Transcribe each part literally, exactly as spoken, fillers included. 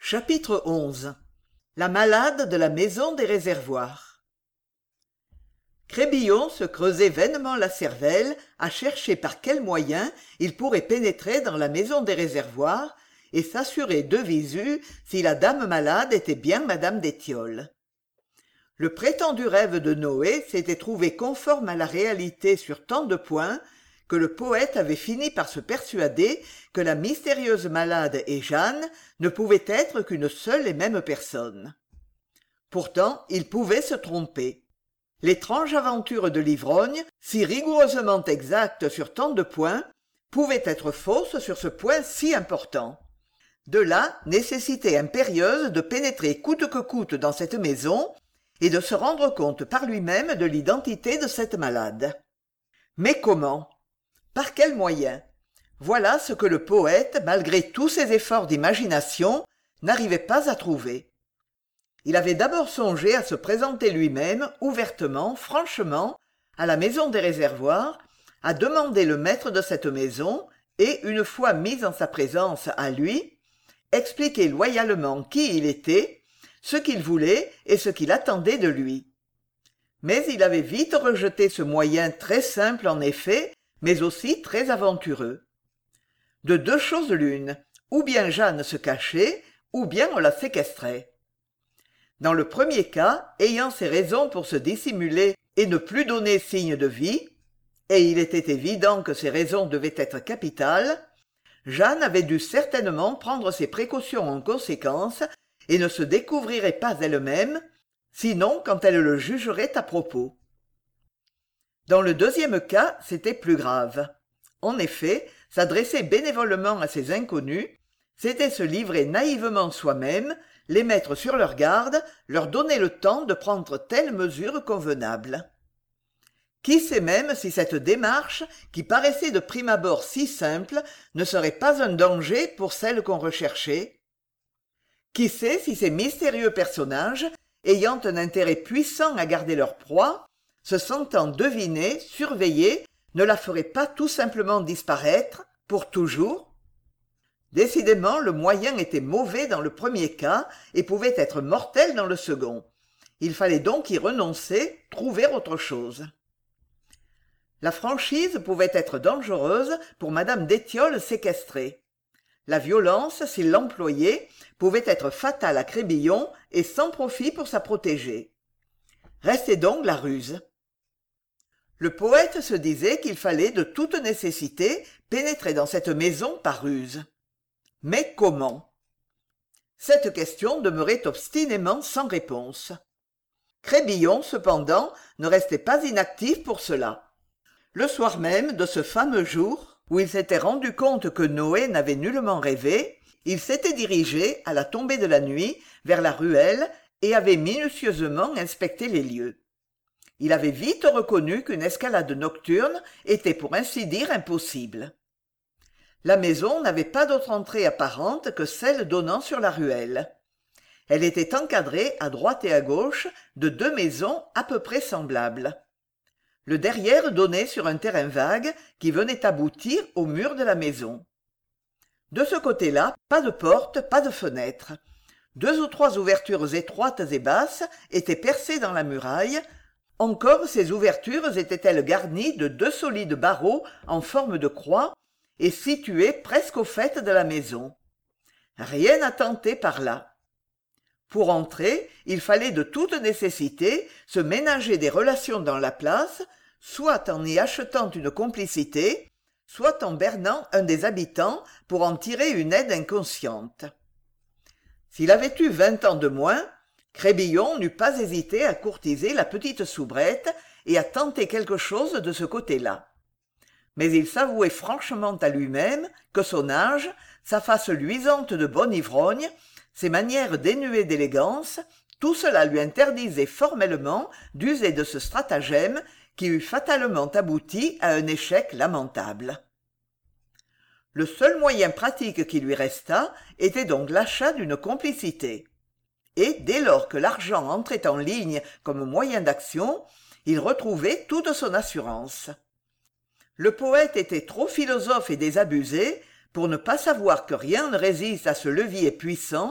Chapitre onze. La malade de la maison des réservoirs. Crébillon se creusait vainement la cervelle à chercher par quels moyens il pourrait pénétrer dans la maison des réservoirs et s'assurer de visu si la dame malade était bien madame d'Étiolles. Le prétendu rêve de Noé s'était trouvé conforme à la réalité sur tant de points que le poète avait fini par se persuader que la mystérieuse malade et Jeanne ne pouvaient être qu'une seule et même personne. Pourtant, il pouvait se tromper. L'étrange aventure de l'ivrogne, si rigoureusement exacte sur tant de points, pouvait être fausse sur ce point si important. De là, nécessité impérieuse de pénétrer coûte que coûte dans cette maison et de se rendre compte par lui-même de l'identité de cette malade. Mais comment ? Par quels moyens ? Voilà ce que le poète, malgré tous ses efforts d'imagination, n'arrivait pas à trouver. Il avait d'abord songé à se présenter lui-même, ouvertement, franchement, à la maison des réservoirs, à demander le maître de cette maison et, une fois mis en sa présence à lui, expliquer loyalement qui il était, ce qu'il voulait et ce qu'il attendait de lui. Mais il avait vite rejeté ce moyen très simple en effet, mais aussi très aventureux. De deux choses l'une, ou bien Jeanne se cachait, ou bien on la séquestrait. Dans le premier cas, ayant ses raisons pour se dissimuler et ne plus donner signe de vie, et il était évident que ces raisons devaient être capitales, Jeanne avait dû certainement prendre ses précautions en conséquence et ne se découvrirait pas elle-même, sinon quand elle le jugerait à propos. Dans le deuxième cas, c'était plus grave. En effet, s'adresser bénévolement à ces inconnus, c'était se livrer naïvement soi-même, les mettre sur leur garde, leur donner le temps de prendre telle mesure convenable. Qui sait même si cette démarche, qui paraissait de prime abord si simple, ne serait pas un danger pour celle qu'on recherchait ? Qui sait si ces mystérieux personnages, ayant un intérêt puissant à garder leur proie, se sentant devinés, surveillés, ne la feraient pas tout simplement disparaître, pour toujours ? Décidément, le moyen était mauvais dans le premier cas et pouvait être mortel dans le second. Il fallait donc y renoncer, trouver autre chose. La franchise pouvait être dangereuse pour madame d'Étiolles séquestrée. La violence, s'il l'employait, pouvait être fatale à Crébillon et sans profit pour sa protégée. Restait donc la ruse. Le poète se disait qu'il fallait de toute nécessité pénétrer dans cette maison par ruse. Mais comment ? Cette question demeurait obstinément sans réponse. Crébillon, cependant, ne restait pas inactif pour cela. Le soir même de ce fameux jour, où il s'était rendu compte que Noé n'avait nullement rêvé, il s'était dirigé, à la tombée de la nuit, vers la ruelle et avait minutieusement inspecté les lieux. Il avait vite reconnu qu'une escalade nocturne était pour ainsi dire impossible. La maison n'avait pas d'autre entrée apparente que celle donnant sur la ruelle. Elle était encadrée à droite et à gauche de deux maisons à peu près semblables. Le derrière donnait sur un terrain vague qui venait aboutir au mur de la maison. De ce côté-là, pas de porte, pas de fenêtre. Deux ou trois ouvertures étroites et basses étaient percées dans la muraille. Encore ces ouvertures étaient-elles garnies de deux solides barreaux en forme de croix et situés presque au faîte de la maison. Rien à tenter par là. Pour entrer, il fallait de toute nécessité se ménager des relations dans la place, soit en y achetant une complicité, soit en bernant un des habitants pour en tirer une aide inconsciente. S'il avait eu vingt ans de moins, Crébillon n'eût pas hésité à courtiser la petite soubrette et à tenter quelque chose de ce côté-là. Mais il s'avouait franchement à lui-même que son âge, sa face luisante de bon ivrogne, ses manières dénuées d'élégance, tout cela lui interdisait formellement d'user de ce stratagème qui eût fatalement abouti à un échec lamentable. Le seul moyen pratique qui lui restât était donc l'achat d'une complicité. Et dès lors que l'argent entrait en ligne comme moyen d'action, il retrouvait toute son assurance. Le poète était trop philosophe et désabusé pour ne pas savoir que rien ne résiste à ce levier puissant,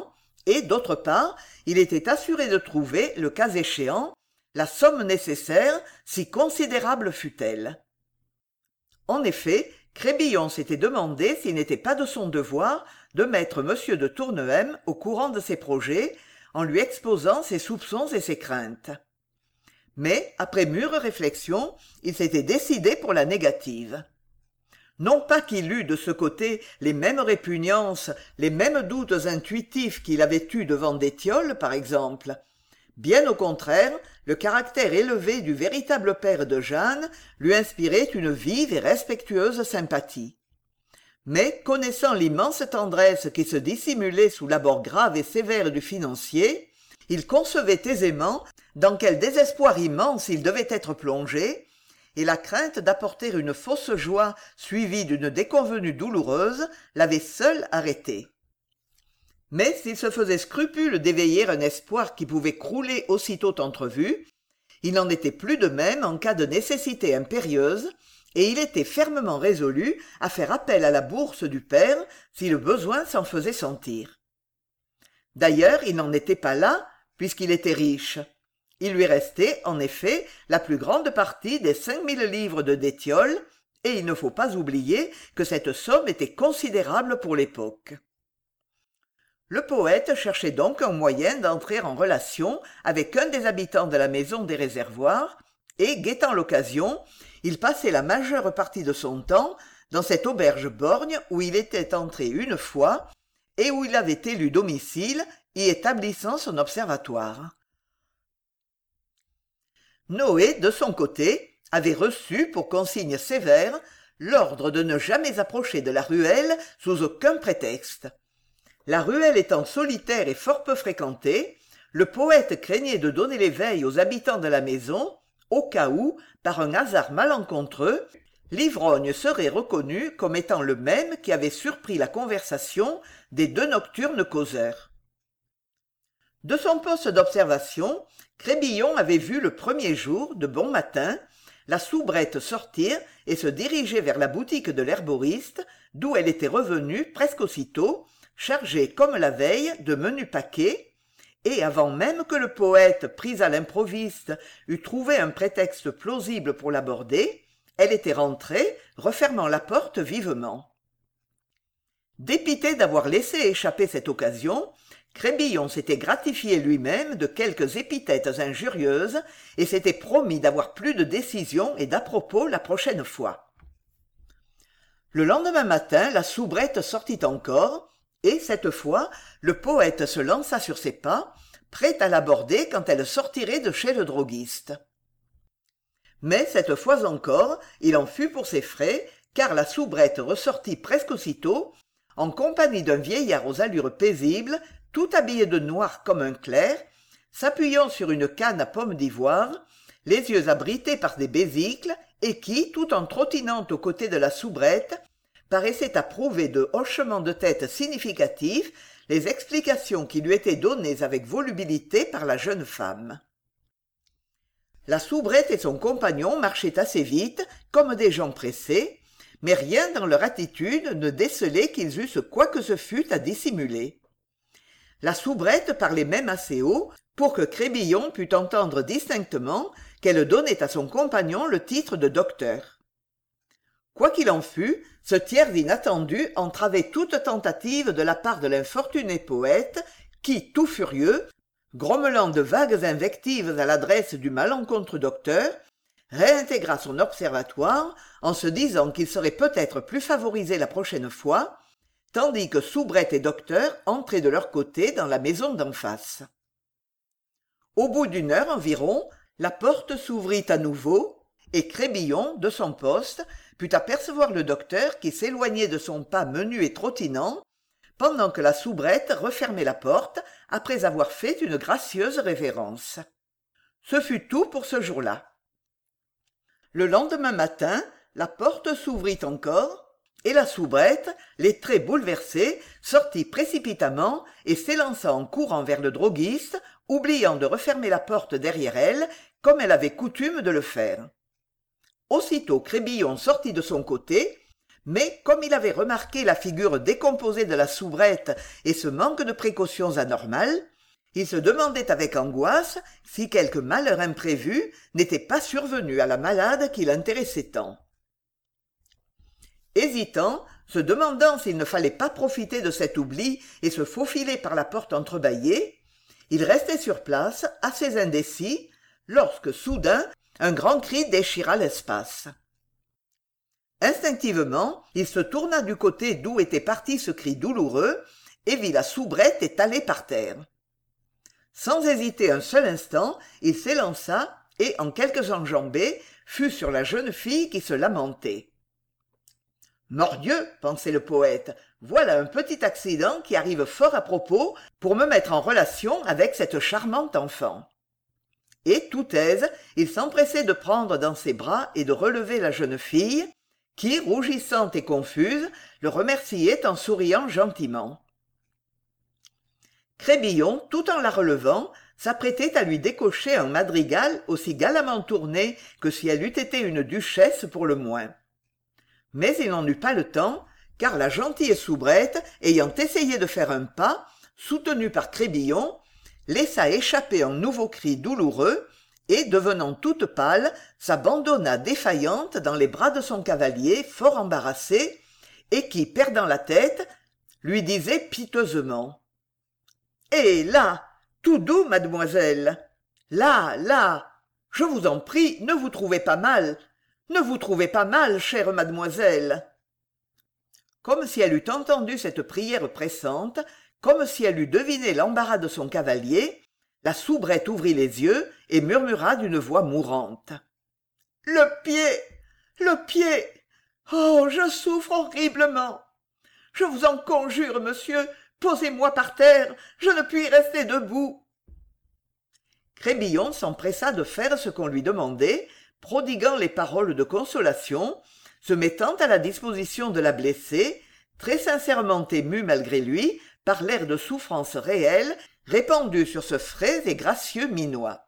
et, d'autre part, il était assuré de trouver, le cas échéant, la somme nécessaire, si considérable fût-elle. En effet, Crébillon s'était demandé s'il n'était pas de son devoir de mettre M. de Tournehem au courant de ses projets, en lui exposant ses soupçons et ses craintes. Mais, après mûre réflexion, il s'était décidé pour la négative. Non pas qu'il eût de ce côté les mêmes répugnances, les mêmes doutes intuitifs qu'il avait eus devant d'Étiole, par exemple. Bien au contraire, le caractère élevé du véritable père de Jeanne lui inspirait une vive et respectueuse sympathie. Mais, connaissant l'immense tendresse qui se dissimulait sous l'abord grave et sévère du financier, il concevait aisément dans quel désespoir immense il devait être plongé, et la crainte d'apporter une fausse joie suivie d'une déconvenue douloureuse l'avait seul arrêté. Mais s'il se faisait scrupule d'éveiller un espoir qui pouvait crouler aussitôt entrevu, il n'en était plus de même en cas de nécessité impérieuse, et il était fermement résolu à faire appel à la bourse du père si le besoin s'en faisait sentir. D'ailleurs, il n'en était pas là, puisqu'il était riche. Il lui restait, en effet, la plus grande partie des cinq mille livres de Détiole, et il ne faut pas oublier que cette somme était considérable pour l'époque. Le poète cherchait donc un moyen d'entrer en relation avec un des habitants de la maison des réservoirs, et, guettant l'occasion, il passait la majeure partie de son temps dans cette auberge borgne où il était entré une fois, et où il avait élu domicile, y établissant son observatoire. Noé, de son côté, avait reçu pour consigne sévère l'ordre de ne jamais approcher de la ruelle sous aucun prétexte. La ruelle étant solitaire et fort peu fréquentée, le poète craignait de donner l'éveil aux habitants de la maison, au cas où, par un hasard malencontreux, l'ivrogne serait reconnu comme étant le même qui avait surpris la conversation des deux nocturnes causeurs. De son poste d'observation, Crébillon avait vu le premier jour, de bon matin, la soubrette sortir et se diriger vers la boutique de l'herboriste, d'où elle était revenue presque aussitôt, chargée comme la veille de menus paquets, et avant même que le poète, pris à l'improviste, eût trouvé un prétexte plausible pour l'aborder, elle était rentrée, refermant la porte vivement. Dépité d'avoir laissé échapper cette occasion, Crébillon s'était gratifié lui-même de quelques épithètes injurieuses et s'était promis d'avoir plus de décision et d'à-propos la prochaine fois. Le lendemain matin, la soubrette sortit encore, et cette fois, le poète se lança sur ses pas, prêt à l'aborder quand elle sortirait de chez le droguiste. Mais cette fois encore, il en fut pour ses frais, car la soubrette ressortit presque aussitôt, en compagnie d'un vieillard aux allures paisibles, tout habillé de noir comme un clerc, s'appuyant sur une canne à pomme d'ivoire, les yeux abrités par des besicles, et qui, tout en trottinant aux côtés de la soubrette, paraissait approuver de hochements de tête significatifs les explications qui lui étaient données avec volubilité par la jeune femme. La soubrette et son compagnon marchaient assez vite, comme des gens pressés, mais rien dans leur attitude ne décelait qu'ils eussent quoi que ce fût à dissimuler. La soubrette parlait même assez haut pour que Crébillon pût entendre distinctement qu'elle donnait à son compagnon le titre de docteur. Quoi qu'il en fût, ce tiers inattendu entravait toute tentative de la part de l'infortuné poète qui, tout furieux, grommelant de vagues invectives à l'adresse du malencontreux docteur, réintégra son observatoire en se disant qu'il serait peut-être plus favorisé la prochaine fois, tandis que soubrette et docteur entraient de leur côté dans la maison d'en face. Au bout d'une heure environ, la porte s'ouvrit à nouveau, et Crébillon, de son poste, put apercevoir le docteur qui s'éloignait de son pas menu et trottinant, pendant que la soubrette refermait la porte après avoir fait une gracieuse révérence. Ce fut tout pour ce jour-là. Le lendemain matin, la porte s'ouvrit encore, et la soubrette, les traits bouleversés, sortit précipitamment et s'élança en courant vers le droguiste, oubliant de refermer la porte derrière elle, comme elle avait coutume de le faire. Aussitôt Crébillon sortit de son côté, mais comme il avait remarqué la figure décomposée de la soubrette et ce manque de précautions anormal, il se demandait avec angoisse si quelque malheur imprévu n'était pas survenu à la malade qui l'intéressait tant. Hésitant, se demandant s'il ne fallait pas profiter de cet oubli et se faufiler par la porte entrebâillée, il restait sur place, assez indécis, lorsque, soudain, un grand cri déchira l'espace. Instinctivement, il se tourna du côté d'où était parti ce cri douloureux et vit la soubrette étalée par terre. Sans hésiter un seul instant, il s'élança et, en quelques enjambées, fut sur la jeune fille qui se lamentait. « Mordieu !» pensait le poète, « voilà un petit accident qui arrive fort à propos pour me mettre en relation avec cette charmante enfant. » Et, tout aise, il s'empressait de prendre dans ses bras et de relever la jeune fille, qui, rougissante et confuse, le remerciait en souriant gentiment. Crébillon, tout en la relevant, s'apprêtait à lui décocher un madrigal aussi galamment tourné que si elle eût été une duchesse pour le moins. Mais il n'en eut pas le temps, car la gentille soubrette, ayant essayé de faire un pas, soutenue par Crébillon, laissa échapper un nouveau cri douloureux et, devenant toute pâle, s'abandonna défaillante dans les bras de son cavalier fort embarrassé, et qui, perdant la tête, lui disait piteusement « Eh là, tout doux, mademoiselle. Là, là, je vous en prie, ne vous trouvez pas mal, ne vous trouvez pas mal, chère mademoiselle. » Comme si elle eût entendu cette prière pressante, comme si elle eût deviné l'embarras de son cavalier, la soubrette ouvrit les yeux et murmura d'une voix mourante. « Le pied, le pied. Oh, je souffre horriblement. Je vous en conjure, monsieur, posez-moi par terre, je ne puis rester debout. » Crébillon s'empressa de faire ce qu'on lui demandait, prodiguant les paroles de consolation, se mettant à la disposition de la blessée, très sincèrement ému malgré lui par l'air de souffrance réelle répandu sur ce frais et gracieux minois.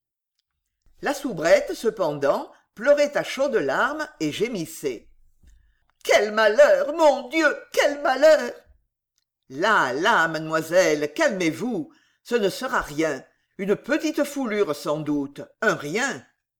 La soubrette, cependant, pleurait à chaudes larmes et gémissait. « Quel malheur, mon Dieu, quel malheur !»« Là, là, mademoiselle, calmez-vous, ce ne sera rien, une petite foulure sans doute, un rien. »«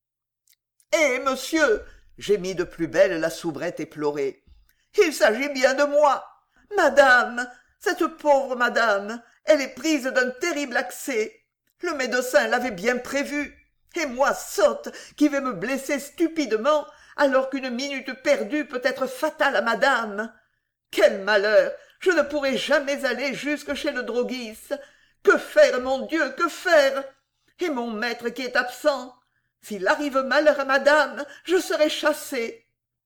Eh, monsieur !» gémit de plus belle la soubrette éplorée. « Il s'agit bien de moi. Madame, cette pauvre madame, elle est prise d'un terrible accès. Le médecin l'avait bien prévu. Et moi, sotte, qui vais me blesser stupidement, alors qu'une minute perdue peut être fatale à madame. Quel malheur! Je ne pourrai jamais aller jusque chez le droguiste. Que faire, mon Dieu, que faire? Et mon maître qui est absent? S'il arrive malheur à madame, je serai chassé. »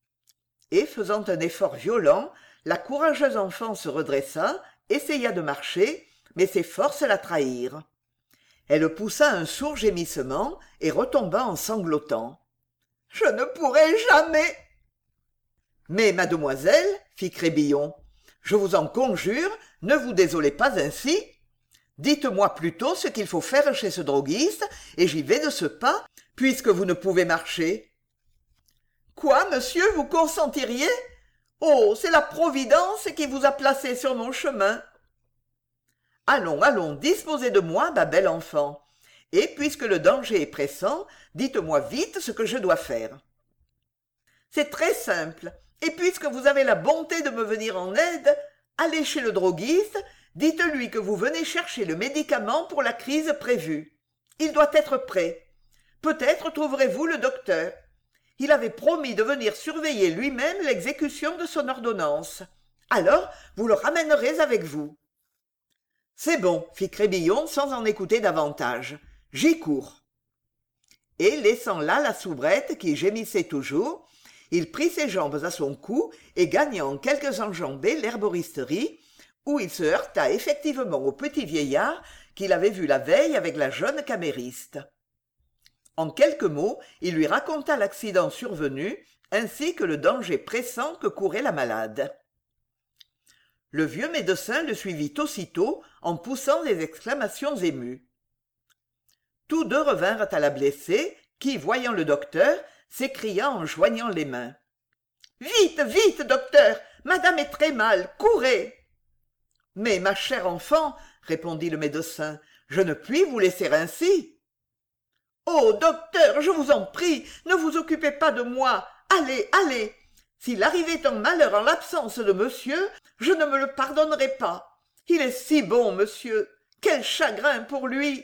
Et, faisant un effort violent, la courageuse enfant se redressa, essaya de marcher, mais ses forces la trahirent. Elle poussa un sourd gémissement et retomba en sanglotant. « Je ne pourrai jamais !»« Mais, mademoiselle, fit Crébillon, je vous en conjure, ne vous désolez pas ainsi. Dites-moi plutôt ce qu'il faut faire chez ce droguiste, et j'y vais de ce pas, puisque vous ne pouvez marcher. »« Quoi, monsieur, vous consentiriez ? Oh, c'est la Providence qui vous a placé sur mon chemin. »« Allons, allons, disposez de moi, ma belle enfant, et puisque le danger est pressant, dites-moi vite ce que je dois faire. »« C'est très simple, et puisque vous avez la bonté de me venir en aide, allez chez le droguiste, dites-lui que vous venez chercher le médicament pour la crise prévue. Il doit être prêt. Peut-être trouverez-vous le docteur. Il avait promis de venir surveiller lui-même l'exécution de son ordonnance. Alors, vous le ramènerez avec vous. »« C'est bon, » fit Crébillon sans en écouter davantage. « J'y cours. » Et, laissant là la soubrette qui gémissait toujours, il prit ses jambes à son cou et gagna en quelques enjambées l'herboristerie, où il se heurta effectivement au petit vieillard qu'il avait vu la veille avec la jeune camériste. En quelques mots, il lui raconta l'accident survenu, ainsi que le danger pressant que courait la malade. Le vieux médecin le suivit aussitôt en poussant des exclamations émues. Tous deux revinrent à la blessée, qui, voyant le docteur, s'écria en joignant les mains. Vite, vite, docteur, madame est très mal, courez. Mais ma chère enfant, répondit le médecin, je ne puis vous laisser ainsi. Oh, docteur, je vous en prie, ne vous occupez pas de moi. Allez, allez. S'il arrivait un malheur en l'absence de monsieur, je ne me le pardonnerais pas. Il est si bon, monsieur. Quel chagrin pour lui.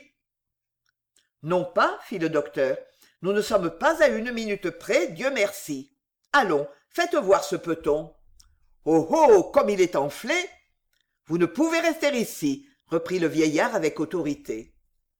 Non pas, fit le docteur. Nous ne sommes pas à une minute près, Dieu merci. Allons, faites voir ce peton. Oh, oh, comme il est enflé. Vous ne pouvez rester ici, reprit le vieillard avec autorité.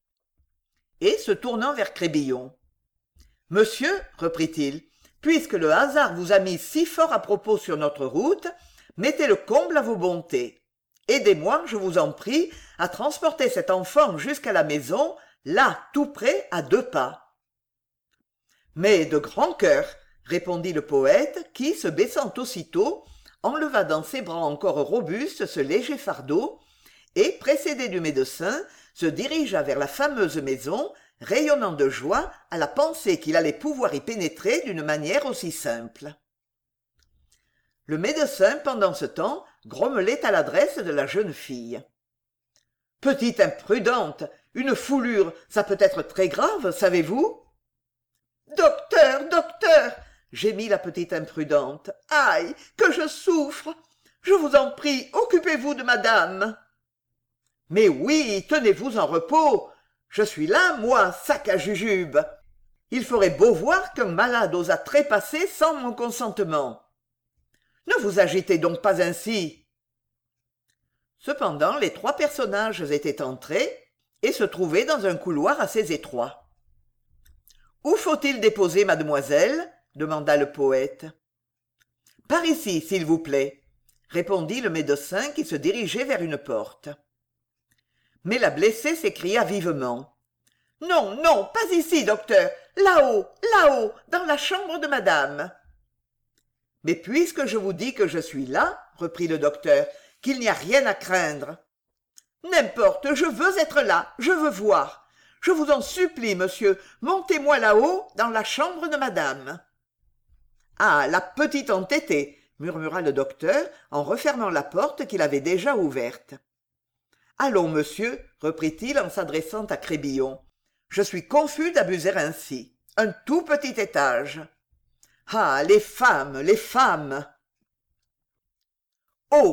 Et se tournant vers Crébillon. Monsieur, reprit-il, puisque le hasard vous a mis si fort à propos sur notre route, mettez le comble à vos bontés. Aidez-moi, je vous en prie, à transporter cet enfant jusqu'à la maison, là, tout près, à deux pas. Mais de grand cœur, répondit le poète, qui, se baissant aussitôt, enleva dans ses bras encore robustes ce léger fardeau, et, précédé du médecin, se dirigea vers la fameuse maison, rayonnant de joie à la pensée qu'il allait pouvoir y pénétrer d'une manière aussi simple. Le médecin, pendant ce temps, grommelait à l'adresse de la jeune fille. « Petite imprudente, une foulure, ça peut être très grave, savez-vous ?»« Docteur, docteur !» gémit la petite imprudente. « Aïe, que je souffre ! Je vous en prie, occupez-vous de madame !»« Mais oui, tenez-vous en repos. Je suis là, moi, sac à jujube. Il ferait beau voir qu'un malade osa trépasser sans mon consentement. Ne vous agitez donc pas ainsi. » Cependant, les trois personnages étaient entrés et se trouvaient dans un couloir assez étroit. « Où faut-il déposer mademoiselle ?» demanda le poète. « Par ici, s'il vous plaît, » répondit le médecin qui se dirigeait vers une porte. Mais la blessée s'écria vivement. « Non, non, pas ici, docteur, là-haut, là-haut, dans la chambre de madame. »« Mais puisque je vous dis que je suis là, reprit le docteur, qu'il n'y a rien à craindre. »« N'importe, je veux être là, je veux voir. Je vous en supplie, monsieur, montez-moi là-haut, dans la chambre de madame. »« Ah, la petite entêtée !» murmura le docteur en refermant la porte qu'il avait déjà ouverte. « Allons, monsieur, reprit-il en s'adressant à Crébillon. Je suis confus d'abuser ainsi. Un tout petit étage. Ah, les femmes, les femmes !»« Oh !»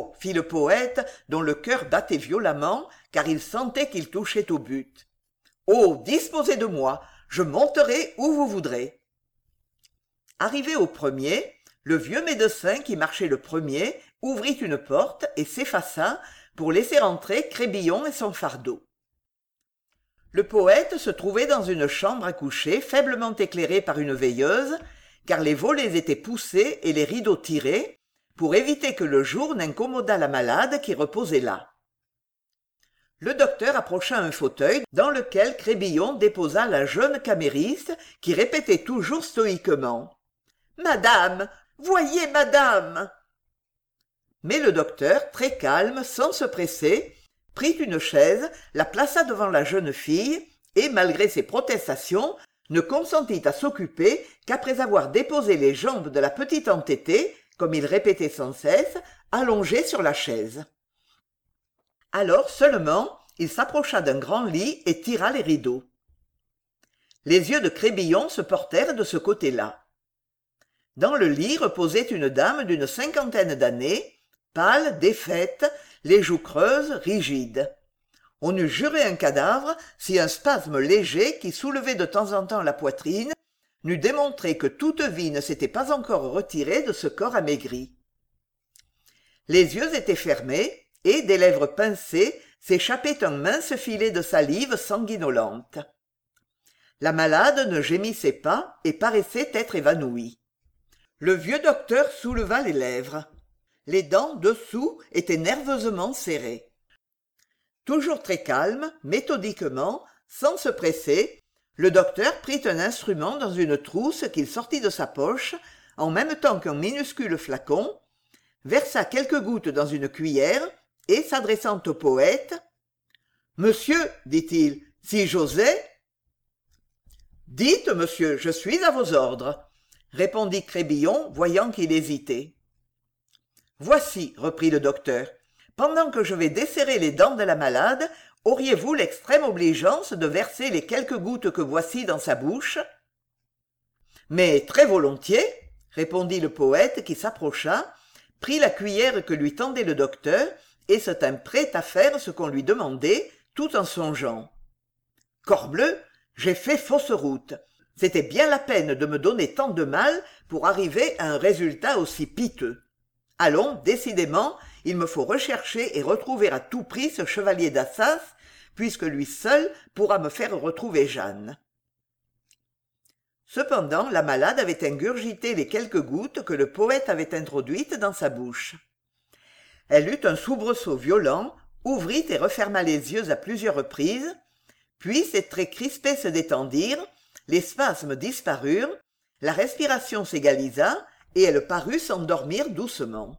fit le poète, dont le cœur battait violemment, car il sentait qu'il touchait au but. « Oh, disposez de moi, je monterai où vous voudrez. » Arrivé au premier, le vieux médecin qui marchait le premier ouvrit une porte et s'effaça pour laisser entrer Crébillon et son fardeau. Le poète se trouvait dans une chambre à coucher faiblement éclairée par une veilleuse, car les volets étaient poussés et les rideaux tirés, pour éviter que le jour n'incommodât la malade qui reposait là. Le docteur approcha un fauteuil dans lequel Crébillon déposa la jeune camériste qui répétait toujours stoïquement « Madame, voyez madame !» Mais le docteur, très calme, sans se presser, prit une chaise, la plaça devant la jeune fille et, malgré ses protestations, ne consentit à s'occuper qu'après avoir déposé les jambes de la petite entêtée, comme il répétait sans cesse, allongée sur la chaise. Alors seulement, il s'approcha d'un grand lit et tira les rideaux. Les yeux de Crébillon se portèrent de ce côté-là. Dans le lit reposait une dame d'une cinquantaine d'années, pâle, défaite, les joues creuses, rigides. On eût juré un cadavre si un spasme léger qui soulevait de temps en temps la poitrine n'eût démontré que toute vie ne s'était pas encore retirée de ce corps amaigri. Les yeux étaient fermés et, des lèvres pincées, s'échappait un mince filet de salive sanguinolente. La malade ne gémissait pas et paraissait être évanouie. Le vieux docteur souleva les lèvres. Les dents dessous étaient nerveusement serrées. Toujours très calme, méthodiquement, sans se presser, le docteur prit un instrument dans une trousse qu'il sortit de sa poche, en même temps qu'un minuscule flacon, versa quelques gouttes dans une cuillère et, s'adressant au poète, « Monsieur, dit-il, si j'osais… »« Dites, monsieur, je suis à vos ordres, » répondit Crébillon, voyant qu'il hésitait. Voici, reprit le docteur, pendant que je vais desserrer les dents de la malade, auriez-vous l'extrême obligeance de verser les quelques gouttes que voici dans sa bouche? Mais très volontiers, répondit le poète qui s'approcha, prit la cuillère que lui tendait le docteur et se tint prêt à faire ce qu'on lui demandait, tout en songeant. Corbleu, j'ai fait fausse route. C'était bien la peine de me donner tant de mal pour arriver à un résultat aussi piteux. Allons, décidément, il me faut rechercher et retrouver à tout prix ce chevalier d'Assas, puisque lui seul pourra me faire retrouver Jeanne. Cependant, la malade avait ingurgité les quelques gouttes que le poète avait introduites dans sa bouche. Elle eut un soubresaut violent, ouvrit et referma les yeux à plusieurs reprises, puis ses traits crispés se détendirent, les spasmes disparurent, la respiration s'égalisa, et elle parut s'endormir doucement.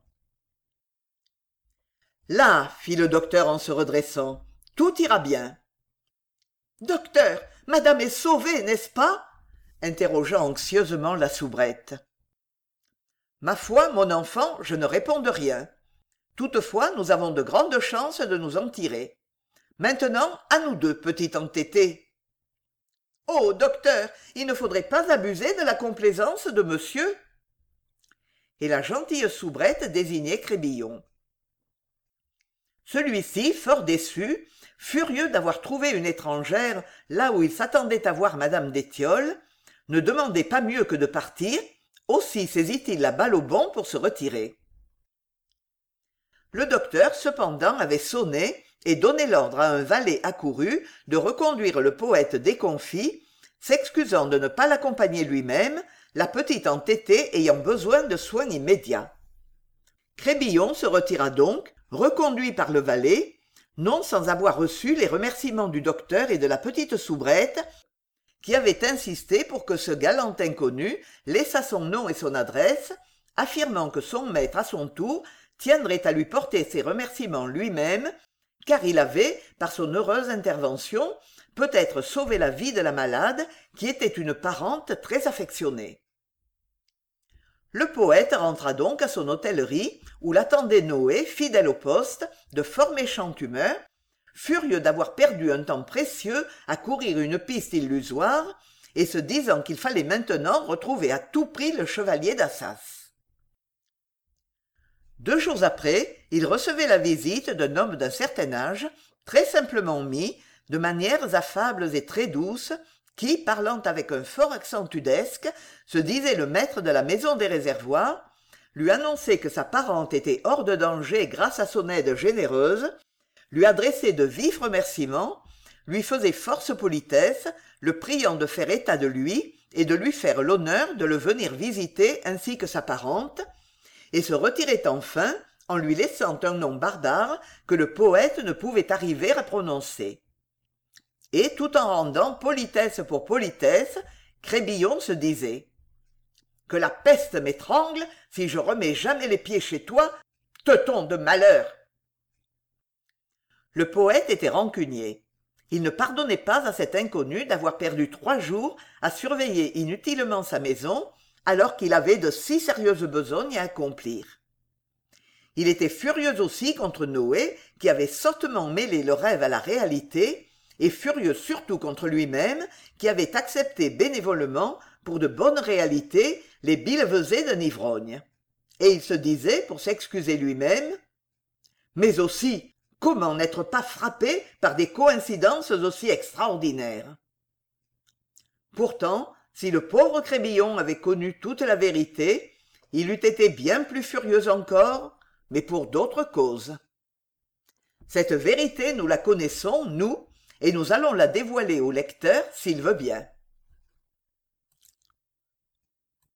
« Là, fit le docteur en se redressant, tout ira bien. »« Docteur, madame est sauvée, n'est-ce pas ?» interrogea anxieusement la soubrette. « Ma foi, mon enfant, je ne réponds de rien. Toutefois, nous avons de grandes chances de nous en tirer. Maintenant, à nous deux, petit entêté. »« Oh, docteur, il ne faudrait pas abuser de la complaisance de monsieur. » Et la gentille soubrette désignait Crébillon. Celui-ci, fort déçu, furieux d'avoir trouvé une étrangère là où il s'attendait à voir madame d'Étiolles, ne demandait pas mieux que de partir, aussi saisit-il la balle au bond pour se retirer. Le docteur, cependant, avait sonné et donné l'ordre à un valet accouru de reconduire le poète déconfit, s'excusant de ne pas l'accompagner lui-même, la petite entêtée ayant besoin de soins immédiats. Crébillon se retira donc, reconduit par le valet, non sans avoir reçu les remerciements du docteur et de la petite soubrette, qui avaient insisté pour que ce galant inconnu laissât son nom et son adresse, affirmant que son maître à son tour tiendrait à lui porter ses remerciements lui-même, car il avait, par son heureuse intervention, peut-être sauvé la vie de la malade, qui était une parente très affectionnée. Le poète rentra donc à son hôtellerie, où l'attendait Noé, fidèle au poste, de fort méchante humeur, furieux d'avoir perdu un temps précieux à courir une piste illusoire, et se disant qu'il fallait maintenant retrouver à tout prix le chevalier d'Assas. Deux jours après, il recevait la visite d'un homme d'un certain âge, très simplement mis, de manières affables et très douces, qui, parlant avec un fort accent tudesque, se disait le maître de la maison des réservoirs, lui annonçait que sa parente était hors de danger grâce à son aide généreuse, lui adressait de vifs remerciements, lui faisait force politesse, le priant de faire état de lui et de lui faire l'honneur de le venir visiter ainsi que sa parente, et se retirait enfin en lui laissant un nom barbare que le poète ne pouvait arriver à prononcer. Et tout en rendant politesse pour politesse, Crébillon se disait « Que la peste m'étrangle si je remets jamais les pieds chez toi, teuton de malheur !» Le poète était rancunier. Il ne pardonnait pas à cet inconnu d'avoir perdu trois jours à surveiller inutilement sa maison, alors qu'il avait de si sérieuses besognes à accomplir. Il était furieux aussi contre Noé, qui avait sottement mêlé le rêve à la réalité, et furieux surtout contre lui-même, qui avait accepté bénévolement, pour de bonnes réalités, les billevesées d'un ivrogne. Et il se disait, pour s'excuser lui-même, « Mais aussi, comment n'être pas frappé par des coïncidences aussi extraordinaires ?» Pourtant, si le pauvre Crébillon avait connu toute la vérité, il eût été bien plus furieux encore, mais pour d'autres causes. Cette vérité, nous la connaissons, nous, et nous allons la dévoiler au lecteur s'il veut bien.